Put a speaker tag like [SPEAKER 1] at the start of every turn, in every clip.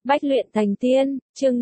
[SPEAKER 1] Bách luyện thành tiên, chương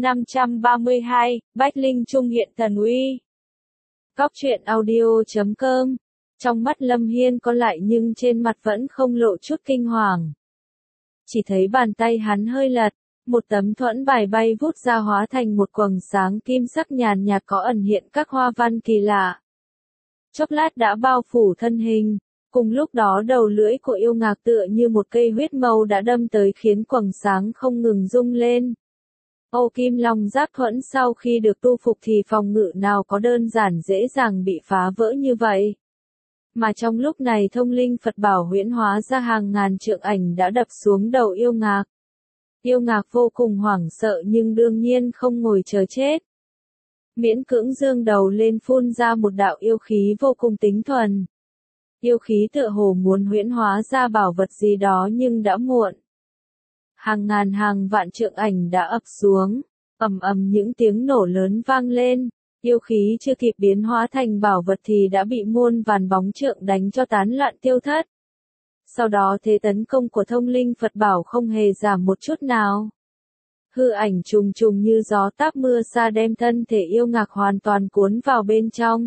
[SPEAKER 1] 532, Bách Linh Trung hiện thần uy. Góc truyện audio.com. Trong mắt Lâm Hiên có lại nhưng trên mặt vẫn không lộ chút kinh hoàng. Chỉ thấy bàn tay hắn hơi lật, một tấm thuẫn bài bay vút ra hóa thành một quầng sáng kim sắc nhàn nhạt có ẩn hiện các hoa văn kỳ lạ. Chốc lát đã bao phủ thân hình. Cùng lúc đó đầu lưỡi của yêu ngạc tựa như một cây huyết mâu đã đâm tới khiến quầng sáng không ngừng rung lên. Ô kim long giáp thuẫn sau khi được tu phục thì phòng ngự nào có đơn giản dễ dàng bị phá vỡ như vậy. Mà trong lúc này thông linh Phật bảo huyễn hóa ra hàng ngàn trượng ảnh đã đập xuống đầu yêu ngạc. Yêu ngạc vô cùng hoảng sợ nhưng đương nhiên không ngồi chờ chết. Miễn cưỡng dương đầu lên phun ra một đạo yêu khí vô cùng tính thuần. Yêu khí tựa hồ muốn huyễn hóa ra bảo vật gì đó nhưng đã muộn. Hàng ngàn hàng vạn trượng ảnh đã ập xuống, ầm ầm những tiếng nổ lớn vang lên, yêu khí chưa kịp biến hóa thành bảo vật thì đã bị muôn vàn bóng trượng đánh cho tán loạn tiêu thất. Sau đó thế tấn công của thông linh Phật bảo không hề giảm một chút nào. Hư ảnh trùng trùng như gió táp mưa xa đem thân thể yêu ngạc hoàn toàn cuốn vào bên trong.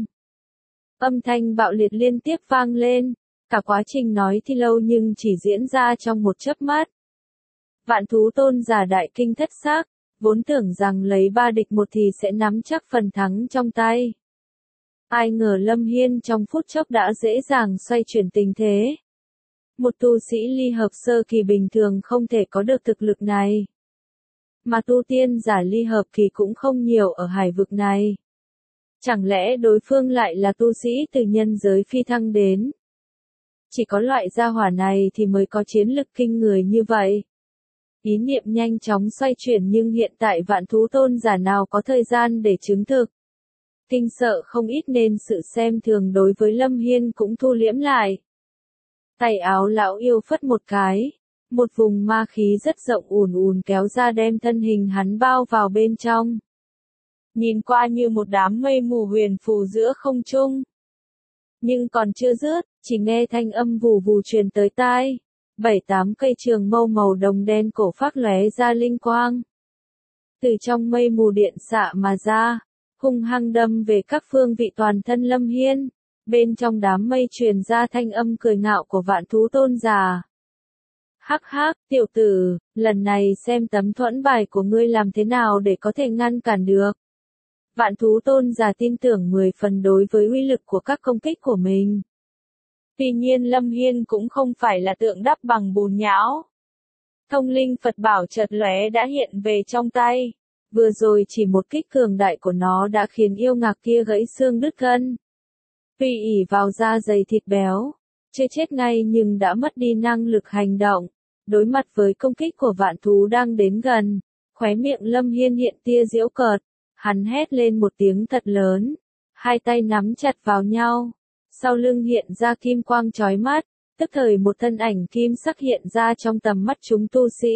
[SPEAKER 1] Âm thanh bạo liệt liên tiếp vang lên, cả quá trình nói thì lâu nhưng chỉ diễn ra trong một chớp mắt. Vạn thú tôn giả đại kinh thất xác, vốn tưởng rằng lấy 3 địch 1 thì sẽ nắm chắc phần thắng trong tay. Ai ngờ Lâm Hiên trong phút chốc đã dễ dàng xoay chuyển tình thế. Một tu sĩ ly hợp sơ kỳ bình thường không thể có được thực lực này. Mà tu tiên giả ly hợp kỳ cũng không nhiều ở hải vực này. Chẳng lẽ đối phương lại là tu sĩ từ nhân giới phi thăng đến? Chỉ có loại gia hỏa này thì mới có chiến lực kinh người như vậy. Ý niệm nhanh chóng xoay chuyển nhưng hiện tại vạn thú tôn giả nào có thời gian để chứng thực. Kinh sợ không ít nên sự xem thường đối với Lâm Hiên cũng thu liễm lại. Tay áo lão yêu phất một cái, một vùng ma khí rất rộng ùn ùn kéo ra đem thân hình hắn bao vào bên trong. Nhìn qua như một đám mây mù huyền phù giữa không trung. Nhưng còn chưa dứt, chỉ nghe thanh âm vù vù truyền tới tai. 7-8 cây trường mâu màu đồng đen cổ phát lóe ra linh quang. Từ trong mây mù điện xạ mà ra, hung hăng đâm về các phương vị toàn thân Lâm Hiên. Bên trong đám mây truyền ra thanh âm cười ngạo của vạn thú tôn giả. Hắc hắc, tiểu tử, lần này xem tấm thuẫn bài của ngươi làm thế nào để có thể ngăn cản được. Vạn thú tôn giả tin tưởng 10 phần đối với uy lực của các công kích của mình. Tuy nhiên Lâm Hiên cũng không phải là tượng đắp bằng bùn nhão. Thông linh Phật bảo chợt lóe đã hiện về trong tay. Vừa rồi chỉ một kích cường đại của nó đã khiến yêu ngạc kia gãy xương đứt gân. Tuy ỷ vào da dày thịt béo, chưa chết ngay nhưng đã mất đi năng lực hành động. Đối mặt với công kích của vạn thú đang đến gần, khóe miệng Lâm Hiên hiện tia giễu cợt. Hắn hét lên một tiếng thật lớn, hai tay nắm chặt vào nhau, sau lưng hiện ra kim quang chói mắt, tức thời một thân ảnh kim sắc hiện ra trong tầm mắt chúng tu sĩ.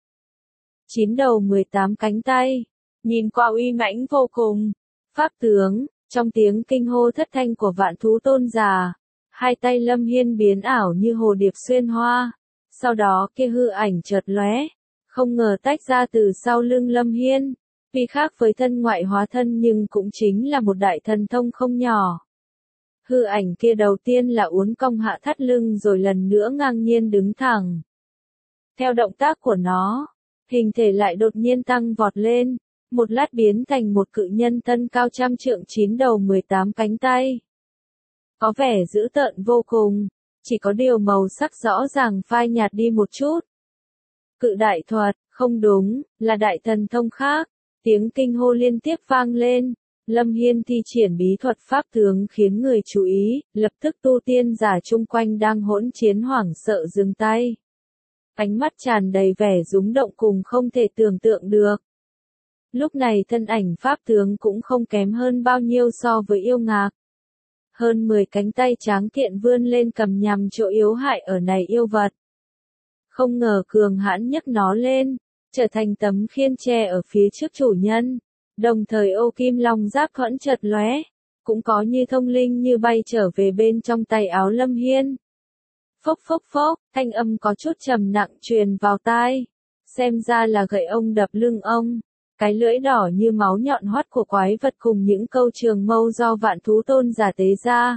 [SPEAKER 1] 9 đầu 18 cánh tay, nhìn qua uy mãnh vô cùng, pháp tướng, trong tiếng kinh hô thất thanh của vạn thú tôn giả, hai tay Lâm Hiên biến ảo như hồ điệp xuyên hoa, sau đó kia hư ảnh chợt lóe, không ngờ tách ra từ sau lưng Lâm Hiên. Vì khác với thân ngoại hóa thân nhưng cũng chính là một đại thần thông không nhỏ. Hư ảnh kia đầu tiên là uốn cong hạ thắt lưng rồi lần nữa ngang nhiên đứng thẳng. Theo động tác của nó, hình thể lại đột nhiên tăng vọt lên, một lát biến thành một cự nhân thân cao 100 trượng 9 đầu 18 cánh tay. Có vẻ dữ tợn vô cùng, chỉ có điều màu sắc rõ ràng phai nhạt đi một chút. Cự đại thuật, không đúng, là đại thần thông khác. Tiếng kinh hô liên tiếp vang lên, Lâm Hiên thi triển bí thuật pháp tướng khiến người chú ý, lập tức tu tiên giả chung quanh đang hỗn chiến hoảng sợ dừng tay. Ánh mắt tràn đầy vẻ rúng động cùng không thể tưởng tượng được. Lúc này thân ảnh pháp tướng cũng không kém hơn bao nhiêu so với yêu ngạc. Hơn 10 cánh tay tráng kiện vươn lên cầm nhằm chỗ yếu hại ở này yêu vật. Không ngờ cường hãn nhấc nó lên, trở thành tấm khiên tre ở phía trước chủ nhân, đồng thời ô kim long giáp thuẫn chợt lóe, cũng có như thông linh như bay trở về bên trong tay áo Lâm Hiên. Phốc phốc phốc, thanh âm có chút trầm nặng truyền vào tai. xem ra là gậy ông đập lưng ông. Cái lưỡi đỏ như máu nhọn hoắt của quái vật cùng những câu trường mâu do vạn thú tôn giả tế ra,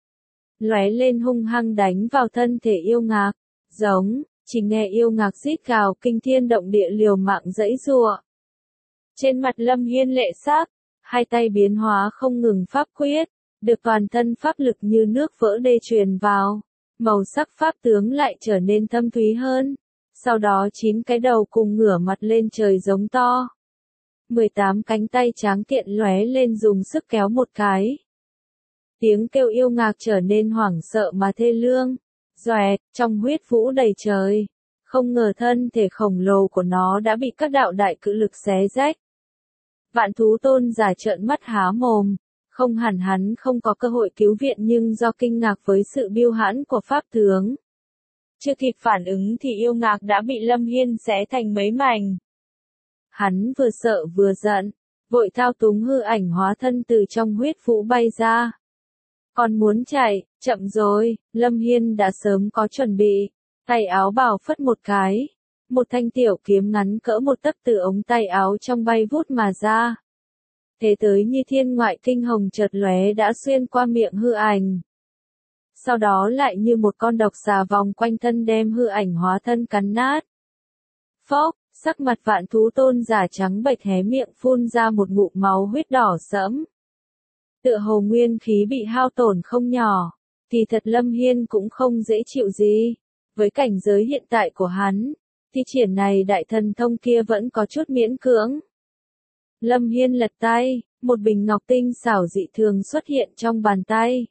[SPEAKER 1] lóe lên hung hăng đánh vào thân thể yêu ngạc. Giống, chỉ nghe yêu ngạc rít gào kinh thiên động địa liều mạng giãy giụa. Trên mặt Lâm Hiên lệ sắc, hai tay biến hóa không ngừng pháp quyết, được toàn thân pháp lực như nước vỡ đê truyền vào, màu sắc pháp tướng lại trở nên thâm thúy hơn. Sau đó 9 cái đầu cùng ngửa mặt lên trời giống to. 18 cánh tay tráng kiện lóe lên dùng sức kéo một cái. Tiếng kêu yêu ngạc trở nên hoảng sợ mà thê lương. Doẹt, trong huyết vũ đầy trời. Không ngờ thân thể khổng lồ của nó đã bị các đạo đại cự lực xé rách. Vạn thú tôn giả trợn mắt há mồm. Không hẳn hắn không có cơ hội cứu viện nhưng do kinh ngạc với sự biêu hãn của pháp tướng. Chưa kịp phản ứng thì yêu ngạc đã bị Lâm Hiên xé thành mấy mảnh. Hắn vừa sợ vừa giận, vội thao túng hư ảnh hóa thân từ trong huyết vũ bay ra. Còn muốn chạy, chậm rồi, Lâm Hiên đã sớm có chuẩn bị, tay áo bào phất một cái. Một thanh tiểu kiếm ngắn cỡ một tấc từ ống tay áo trong bay vút mà ra. Thế tới như thiên ngoại kinh hồng chợt lóe đã xuyên qua miệng hư ảnh. Sau đó lại như một con độc xà vòng quanh thân đem hư ảnh hóa thân cắn nát. Phốc, sắc mặt vạn thú tôn giả trắng bệch hé miệng phun ra một ngụm máu huyết đỏ sẫm. Tựa hồ nguyên khí bị hao tổn không nhỏ, thì thật Lâm Hiên cũng không dễ chịu gì. Với cảnh giới hiện tại của hắn, thì triển này đại thần thông kia vẫn có chút miễn cưỡng. Lâm Hiên lật tay, một bình ngọc tinh xảo dị thường xuất hiện trong bàn tay.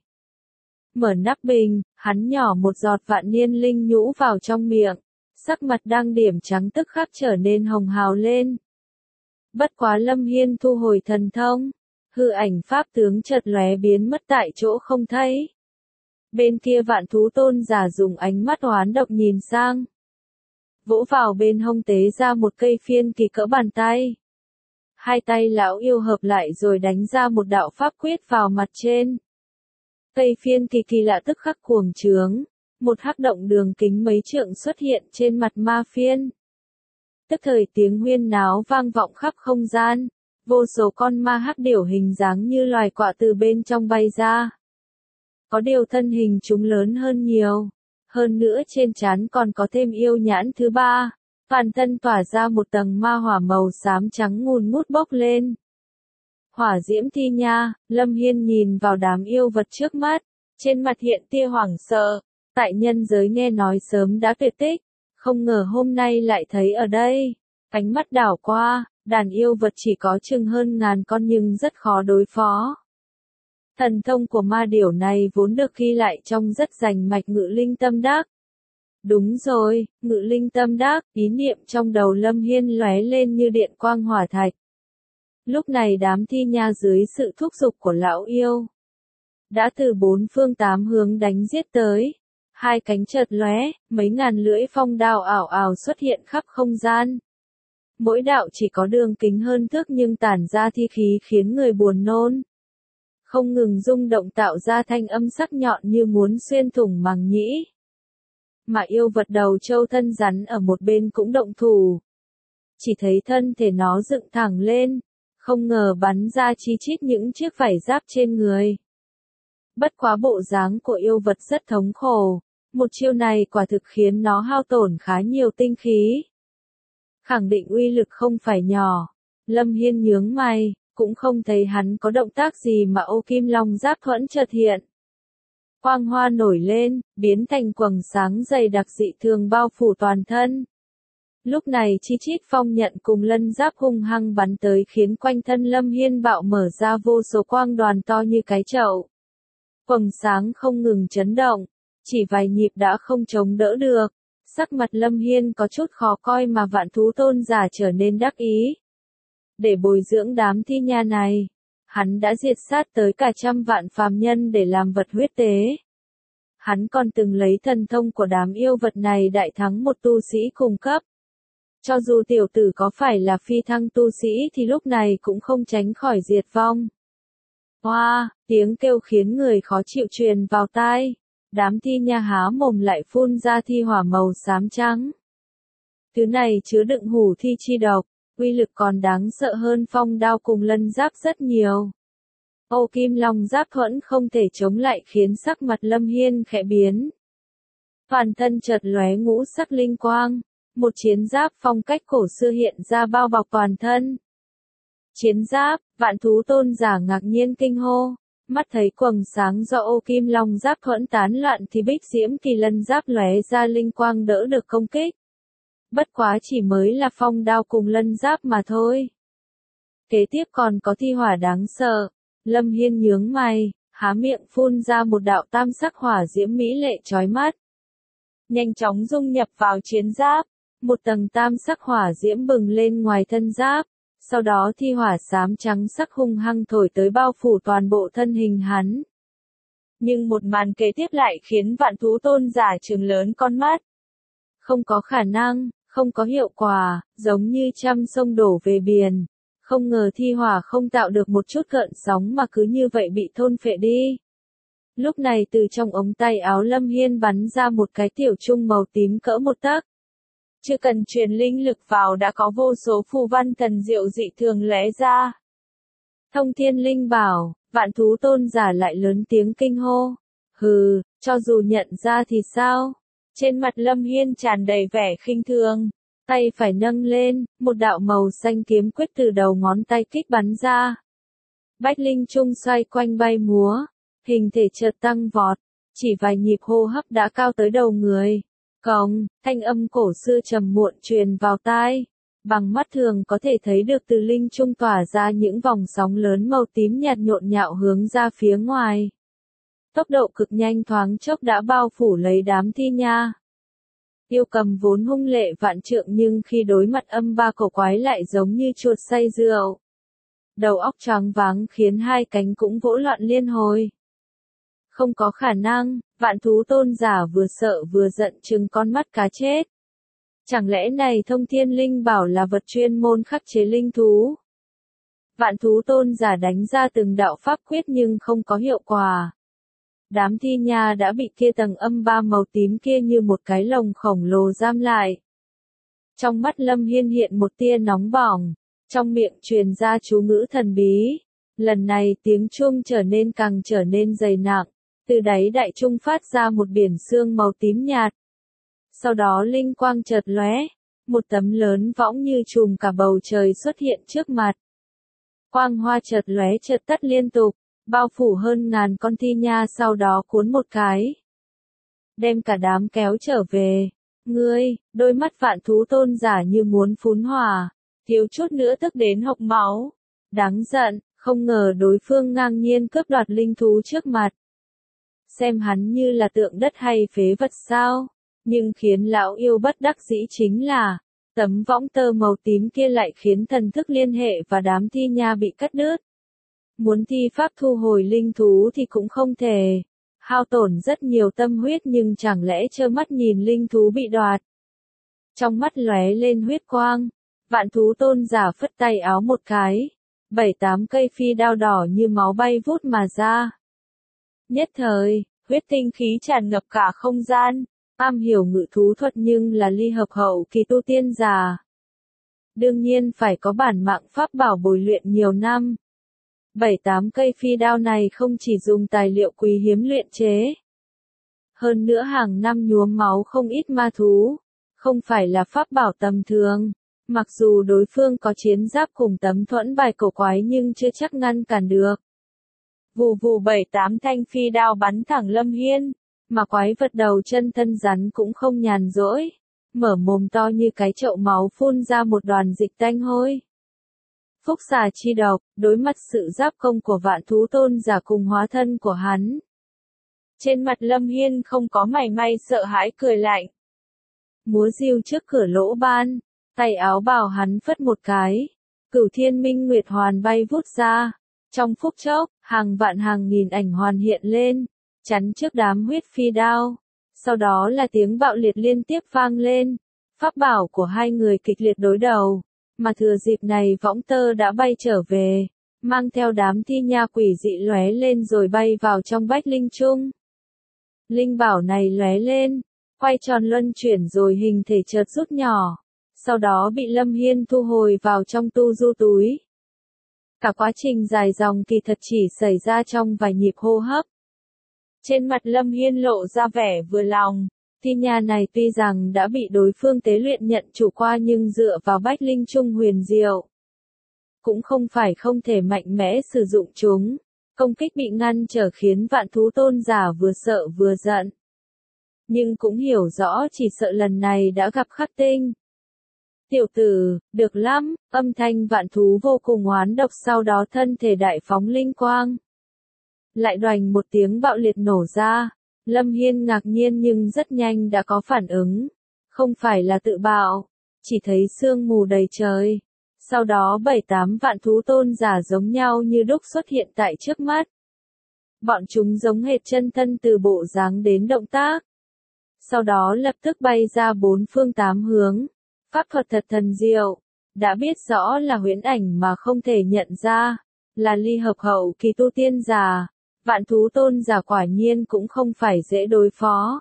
[SPEAKER 1] Mở nắp bình, hắn nhỏ một giọt vạn niên linh nhũ vào trong miệng, sắc mặt đang điểm trắng tức khắc trở nên hồng hào lên. Bất quá Lâm Hiên thu hồi thần thông, hư ảnh pháp tướng chợt lóe biến mất tại chỗ không thấy. Bên kia vạn thú tôn giả dùng ánh mắt oán độc nhìn sang. Vỗ vào bên hông tế ra một cây phiên kỳ cỡ bàn tay. Hai tay lão yêu hợp lại rồi đánh ra một đạo pháp quyết vào mặt trên. Cây phiên kỳ kỳ lạ tức khắc cuồng trướng, một hắc động đường kính mấy trượng xuất hiện trên mặt ma phiên. Tức thời tiếng huyên náo vang vọng khắp không gian, vô số con ma hắc điểu hình dáng như loài quạ từ bên trong bay ra. Có điều thân hình chúng lớn hơn nhiều, hơn nữa trên trán còn có thêm yêu nhãn thứ ba, toàn thân tỏa ra một tầng ma hỏa màu xám trắng ngùn ngút bốc lên. Hỏa diễm thi nha, Lâm Hiên nhìn vào đám yêu vật trước mắt, trên mặt hiện tia hoảng sợ, tại nhân giới nghe nói sớm đã tuyệt tích, không ngờ hôm nay lại thấy ở đây. Ánh mắt đảo qua, đàn yêu vật chỉ có chừng hơn ngàn con nhưng rất khó đối phó. Thần thông của ma điểu này vốn được ghi lại trong rất rành mạch ngự linh tâm đắc. Đúng rồi, ngự linh tâm đắc, ý niệm trong đầu Lâm Hiên lóe lên như điện quang hỏa thạch. Lúc này đám thi nha dưới sự thúc giục của lão yêu, đã từ bốn phương tám hướng đánh giết tới. Hai cánh chợt lóe, mấy ngàn lưỡi phong đao ảo ảo xuất hiện khắp không gian. Mỗi đạo chỉ có đường kính hơn thước nhưng tản ra thi khí khiến người buồn nôn. Không ngừng rung động tạo ra thanh âm sắc nhọn như muốn xuyên thủng màng nhĩ. Mà yêu vật đầu trâu thân rắn ở một bên cũng động thủ. Chỉ thấy thân thể nó dựng thẳng lên, không ngờ bắn ra chi chít những chiếc vảy giáp trên người. Bất quá bộ dáng của yêu vật rất thống khổ, một chiêu này quả thực khiến nó hao tổn khá nhiều tinh khí. Khẳng định uy lực không phải nhỏ. Lâm Hiên nhướng mày, cũng không thấy hắn có động tác gì mà ô kim long giáp thuẫn chợt hiện. Quang hoa nổi lên, biến thành quầng sáng dày đặc dị thường bao phủ toàn thân. Lúc này chi chít phong nhận cùng lân giáp hung hăng bắn tới khiến quanh thân Lâm Hiên bạo mở ra vô số quang đoàn to như cái chậu. Quầng sáng không ngừng chấn động, chỉ vài nhịp đã không chống đỡ được. Sắc mặt Lâm Hiên có chút khó coi mà vạn thú tôn giả trở nên đắc ý. Để bồi dưỡng đám thi nha này, hắn đã diệt sát tới cả 100 vạn phàm nhân để làm vật huyết tế. Hắn còn từng lấy thần thông của đám yêu vật này đại thắng một tu sĩ cùng cấp. Cho dù tiểu tử có phải là phi thăng tu sĩ thì lúc này cũng không tránh khỏi diệt vong. Hoa, tiếng kêu khiến người khó chịu truyền vào tai. Đám thi nha há mồm lại phun ra thi hỏa màu xám trắng. Thứ này chứa đựng hủ thi chi độc, uy lực còn đáng sợ hơn phong đao cùng lân giáp rất nhiều. Ô Kim Long giáp thuẫn không thể chống lại khiến sắc mặt Lâm Hiên khẽ biến. Toàn thân chợt lóe ngũ sắc linh quang, một chiến giáp phong cách cổ xưa hiện ra bao bọc toàn thân. Chiến giáp, Vạn Thú Tôn giả ngạc nhiên kinh hô, mắt thấy quầng sáng do Ô Kim Long giáp thuẫn tán loạn thì Bích Diễm Kỳ Lân giáp lóe ra linh quang đỡ được công kích. Bất quá chỉ mới là phong đao cùng lân giáp mà thôi. Kế tiếp còn có thi hỏa đáng sợ. Lâm Hiên nhướng mày, há miệng phun ra một đạo tam sắc hỏa diễm mỹ lệ chói mắt. Nhanh chóng dung nhập vào chiến giáp, một tầng tam sắc hỏa diễm bừng lên ngoài thân giáp, sau đó thi hỏa xám trắng sắc hung hăng thổi tới bao phủ toàn bộ thân hình hắn. Nhưng một màn kế tiếp lại khiến Vạn Thú Tôn giả trừng lớn con mắt. Không có khả năng, không có hiệu quả, giống như trăm sông đổ về biển. Không ngờ thi hỏa không tạo được một chút gợn sóng mà cứ như vậy bị thôn phệ đi. Lúc này từ trong ống tay áo Lâm Hiên bắn ra một cái tiểu trung màu tím cỡ một tấc. Chưa cần truyền linh lực vào đã có vô số phù văn thần diệu dị thường lóe ra. Thông Thiên Linh Bảo, Vạn Thú Tôn giả lại lớn tiếng kinh hô. Hừ, cho dù nhận ra thì sao? Trên mặt Lâm Hiên tràn đầy vẻ khinh thường. Tay phải nâng lên, một đạo màu xanh kiếm quyết từ đầu ngón tay kích bắn ra. Bách Linh Trung xoay quanh bay múa, hình thể chợt tăng vọt, chỉ vài nhịp hô hấp đã cao tới đầu người. Còng, thanh âm cổ xưa trầm muộn truyền vào tai. Bằng mắt thường có thể thấy được từ Linh Trung tỏa ra những vòng sóng lớn màu tím nhạt nhộn nhạo hướng ra phía ngoài. Tốc độ cực nhanh thoáng chốc đã bao phủ lấy đám thi nha. Yêu cầm vốn hung lệ vạn trượng nhưng khi đối mặt âm ba cổ quái lại giống như chuột say rượu. Đầu óc choáng váng khiến hai cánh cũng vỗ loạn liên hồi. Không có khả năng, Vạn Thú Tôn giả vừa sợ vừa giận trừng con mắt cá chết. Chẳng lẽ này Thông Thiên Linh Bảo là vật chuyên môn khắc chế linh thú? Vạn Thú Tôn giả đánh ra từng đạo pháp quyết nhưng không có hiệu quả. Đám thi nha đã bị kia tầng âm ba màu tím kia như một cái lồng khổng lồ giam lại. Trong mắt Lâm Hiên hiện một tia nóng bỏng, trong miệng truyền ra chú ngữ thần bí. Lần này tiếng chuông càng trở nên dày nặng, từ đáy đại trung phát ra một biển sương màu tím nhạt. Sau đó linh quang chợt lóe, một tấm lớn võng như trùm cả bầu trời xuất hiện trước mặt. Quang hoa chợt lóe chợt tắt liên tục, bao phủ hơn ngàn con thi nha sau đó cuốn một cái. Đem cả đám kéo trở về. Ngươi, đôi mắt Vạn Thú Tôn giả như muốn phun hỏa, thiếu chút nữa tức đến hộc máu. Đáng giận, không ngờ đối phương ngang nhiên cướp đoạt linh thú trước mặt. Xem hắn như là tượng đất hay phế vật sao? Nhưng khiến lão yêu bất đắc dĩ chính là, tấm võng tơ màu tím kia lại khiến thần thức liên hệ và đám thi nha bị cắt đứt. Muốn thi pháp thu hồi linh thú thì cũng không thể. Hao tổn rất nhiều tâm huyết nhưng chẳng lẽ trơ mắt nhìn linh thú bị đoạt. Trong mắt lóe lên huyết quang, Vạn Thú Tôn giả phất tay áo một cái. 7-8 cây phi đao đỏ như máu bay vút mà ra. Nhất thời, huyết tinh khí tràn ngập cả không gian. Am hiểu ngự thú thuật nhưng là ly hợp hậu kỳ tu tiên giả. Đương nhiên phải có bản mạng pháp bảo bồi luyện nhiều năm. 7-8 cây phi đao này không chỉ dùng tài liệu quý hiếm luyện chế. Hơn nữa hàng năm nhuốm máu không ít ma thú. Không phải là pháp bảo tầm thường. Mặc dù đối phương có chiến giáp cùng tấm thuẫn bài cổ quái nhưng chưa chắc ngăn cản được. Vù vù 7-8 thanh phi đao bắn thẳng Lâm Hiên. Mà quái vật đầu chân thân rắn cũng không nhàn rỗi. Mở mồm to như cái chậu máu phun ra một đoàn dịch tanh hôi. Phúc xà chi độc, đối mặt sự giáp công của Vạn Thú Tôn giả cùng hóa thân của hắn. Trên mặt Lâm Hiên không có mảy may sợ hãi cười lạnh. Múa diêu trước cửa lỗ ban, tay áo bào hắn phất một cái. Cửu Thiên Minh Nguyệt Hoàn bay vút ra. Trong phút chốc, hàng vạn hàng nghìn ảnh hoàn hiện lên, chắn trước đám huyết phi đao. Sau đó là tiếng bạo liệt liên tiếp vang lên. Pháp bảo của hai người kịch liệt đối đầu. Mà thừa dịp này võng tơ đã bay trở về, mang theo đám thi nha quỷ dị lóe lên rồi bay vào trong Bách Linh Trung. Linh bảo này lóe lên, quay tròn luân chuyển rồi hình thể chợt rút nhỏ. sau đó bị Lâm Hiên thu hồi vào trong tu du túi. Cả quá trình dài dòng kỳ thật chỉ xảy ra trong vài nhịp hô hấp. Trên mặt Lâm Hiên lộ ra vẻ vừa lòng, tin nhà này tuy rằng đã bị đối phương tế luyện nhận chủ qua nhưng dựa vào Bách Linh Trung huyền diệu, cũng không phải không thể mạnh mẽ sử dụng chúng. Công kích bị ngăn trở khiến Vạn Thú Tôn giả vừa sợ vừa giận. Nhưng cũng hiểu rõ chỉ sợ lần này đã gặp khắc tinh. Tiểu tử, được lắm, âm thanh Vạn Thú vô cùng oán độc, sau đó thân thể đại phóng linh quang. Lại đoành một tiếng bạo liệt nổ ra. Lâm Hiên ngạc nhiên nhưng rất nhanh đã có phản ứng. Không phải là tự bạo, chỉ thấy sương mù đầy trời. Sau đó 7-8 vạn thú tôn giả giống nhau như đúc xuất hiện tại trước mắt. Bọn chúng giống hệt chân thân từ bộ dáng đến động tác. Sau đó lập tức bay ra 4 phương 8 hướng. Pháp thuật thật thần diệu. Đã biết rõ là huyễn ảnh mà không thể nhận ra. Là ly hợp hậu kỳ tu tiên giả. Vạn thú tôn giả quả nhiên cũng không phải dễ đối phó.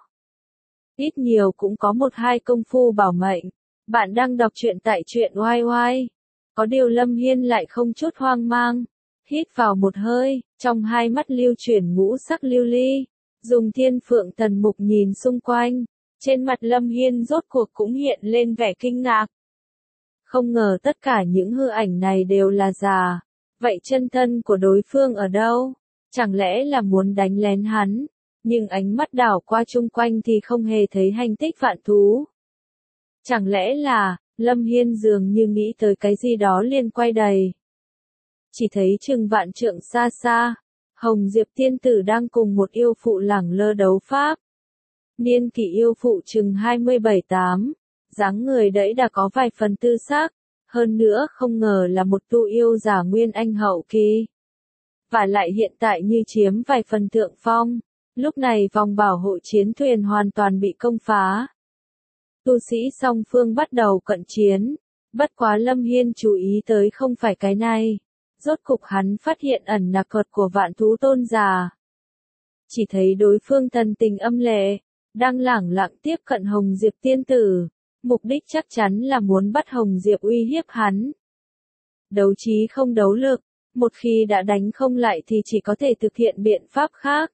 [SPEAKER 1] Ít nhiều cũng có 1-2 công phu bảo mệnh. Bạn đang đọc truyện tại truyện YY. Có điều Lâm Hiên lại không chút hoang mang. Hít vào một hơi, trong hai mắt lưu chuyển ngũ sắc lưu ly. Dùng thiên phượng thần mục nhìn xung quanh. Trên mặt Lâm Hiên rốt cuộc cũng hiện lên vẻ kinh ngạc. Không ngờ tất cả những hư ảnh này đều là giả. Vậy chân thân của đối phương ở đâu? Chẳng lẽ là muốn đánh lén hắn? Nhưng ánh mắt đảo qua chung quanh thì không hề thấy hành tích vạn thú. Chẳng lẽ là, Lâm Hiên dường như nghĩ tới cái gì đó liền quay đầy. Chỉ thấy chừng vạn trượng xa xa, Hồng Diệp tiên tử đang cùng một yêu phụ lẳng lơ đấu pháp. Niên kỷ yêu phụ chừng 27-8, dáng người đẫy đã có vài phần tư sắc, hơn nữa không ngờ là một tu yêu giả nguyên anh hậu kỳ. Và lại hiện tại như chiếm vài phần thượng phong, lúc này vòng bảo hộ chiến thuyền hoàn toàn bị công phá. Tu sĩ song phương bắt đầu cận chiến, bất quá Lâm Hiên chú ý tới không phải cái này. Rốt cục hắn phát hiện ẩn nặc thuật của vạn thú tôn giả. Chỉ thấy đối phương thần tình âm lệ, đang lẳng lặng tiếp cận Hồng Diệp tiên tử, mục đích chắc chắn là muốn bắt Hồng Diệp uy hiếp hắn. Đấu trí không đấu lực, một khi đã đánh không lại thì chỉ có thể thực hiện biện pháp khác.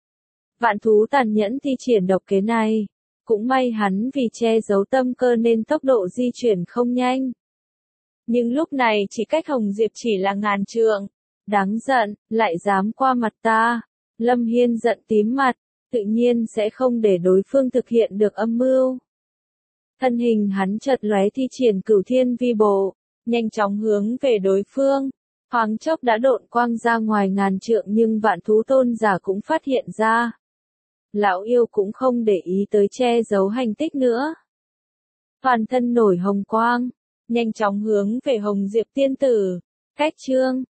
[SPEAKER 1] Vạn thú tàn nhẫn thi triển độc kế này, cũng may hắn vì che giấu tâm cơ nên tốc độ di chuyển không nhanh. Nhưng lúc này chỉ cách Hồng Diệp chỉ là ngàn trượng. Đáng giận, lại dám qua mặt ta. Lâm Hiên giận tím mặt, tự nhiên sẽ không để đối phương thực hiện được âm mưu. Thân hình hắn chợt lóe thi triển Cửu Thiên Vi Bộ, nhanh chóng hướng về đối phương. Thoáng chốc đã độn quang ra ngoài ngàn trượng nhưng vạn thú tôn giả cũng phát hiện ra. Lão yêu cũng không để ý tới che giấu hành tích nữa. Toàn thân nổi hồng quang, nhanh chóng hướng về Hồng Diệp tiên tử. Cách chương